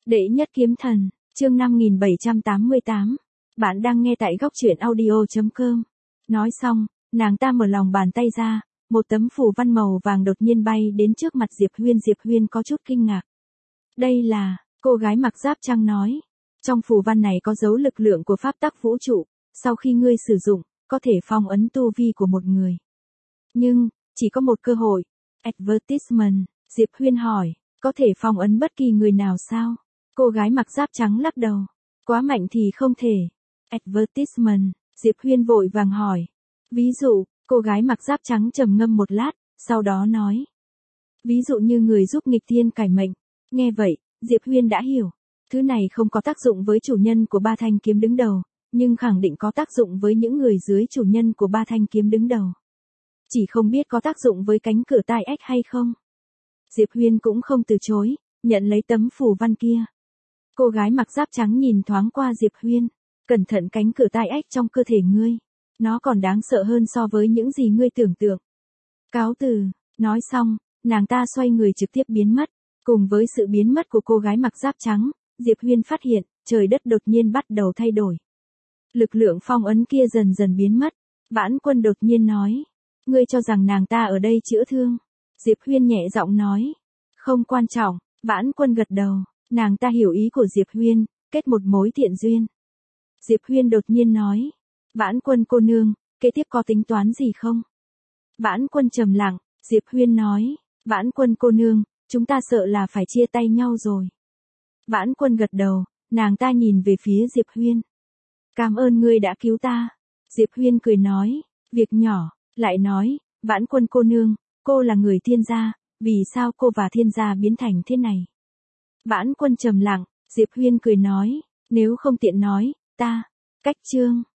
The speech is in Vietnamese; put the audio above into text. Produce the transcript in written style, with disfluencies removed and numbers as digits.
Đệ nhất kiếm thần, chương 5788. Bạn đang nghe tại góc truyện audio.com. Nói xong, nàng ta mở lòng bàn tay ra, một tấm phù văn màu vàng đột nhiên bay đến trước mặt Diệp Huyên. Diệp Huyên có chút kinh ngạc. Đây là, cô gái mặc giáp trắng nói. Trong phù văn này có dấu lực lượng của pháp tắc vũ trụ, sau khi ngươi sử dụng, có thể phong ấn tu vi của một người. Nhưng, chỉ có một cơ hội. Advertisement, Diệp Huyên hỏi, có thể phong ấn bất kỳ người nào sao? Cô gái mặc giáp trắng lắc đầu. Quá mạnh thì không thể. Advertisement, Diệp Huyên vội vàng hỏi. Ví dụ, cô gái mặc giáp trắng trầm ngâm một lát, sau đó nói. Ví dụ như người giúp nghịch thiên cải mệnh. Nghe vậy, Diệp Huyên đã hiểu. Thứ này không có tác dụng với chủ nhân của ba thanh kiếm đứng đầu, nhưng khẳng định có tác dụng với những người dưới chủ nhân của ba thanh kiếm đứng đầu. Chỉ không biết có tác dụng với cánh cửa tai ách hay không. Diệp Huyên cũng không từ chối, nhận lấy tấm phù văn kia. Cô gái mặc giáp trắng nhìn thoáng qua Diệp Huyên. Cẩn thận cánh cửa tai ách trong cơ thể ngươi. Nó còn đáng sợ hơn so với những gì ngươi tưởng tượng. Cáo từ, nói xong, nàng ta xoay người trực tiếp biến mất. Cùng với sự biến mất của cô gái mặc giáp trắng, Diệp Huyên phát hiện, trời đất đột nhiên bắt đầu thay đổi. Lực lượng phong ấn kia dần dần biến mất. Vãn Quân đột nhiên nói. Ngươi cho rằng nàng ta ở đây chữa thương. Diệp Huyên nhẹ giọng nói. Không quan trọng, Vãn Quân gật đầu. Nàng ta hiểu ý của Diệp Huyên, kết một mối thiện duyên. Diệp Huyên đột nhiên nói. Vãn Quân cô nương, kế tiếp có tính toán gì không? Vãn Quân trầm lặng, Diệp Huyên nói. Vãn Quân cô nương, chúng ta sợ là phải chia tay nhau rồi. Vãn Quân gật đầu, nàng ta nhìn về phía Diệp Huyên. Cảm ơn ngươi đã cứu ta. Diệp Huyên cười nói. Việc nhỏ, lại nói. Vãn Quân cô nương, cô là người thiên gia, vì sao cô và thiên gia biến thành thế này? Vãn Quân trầm lặng, Diệp Huyên cười nói. Nếu không tiện nói, ta, cách chương.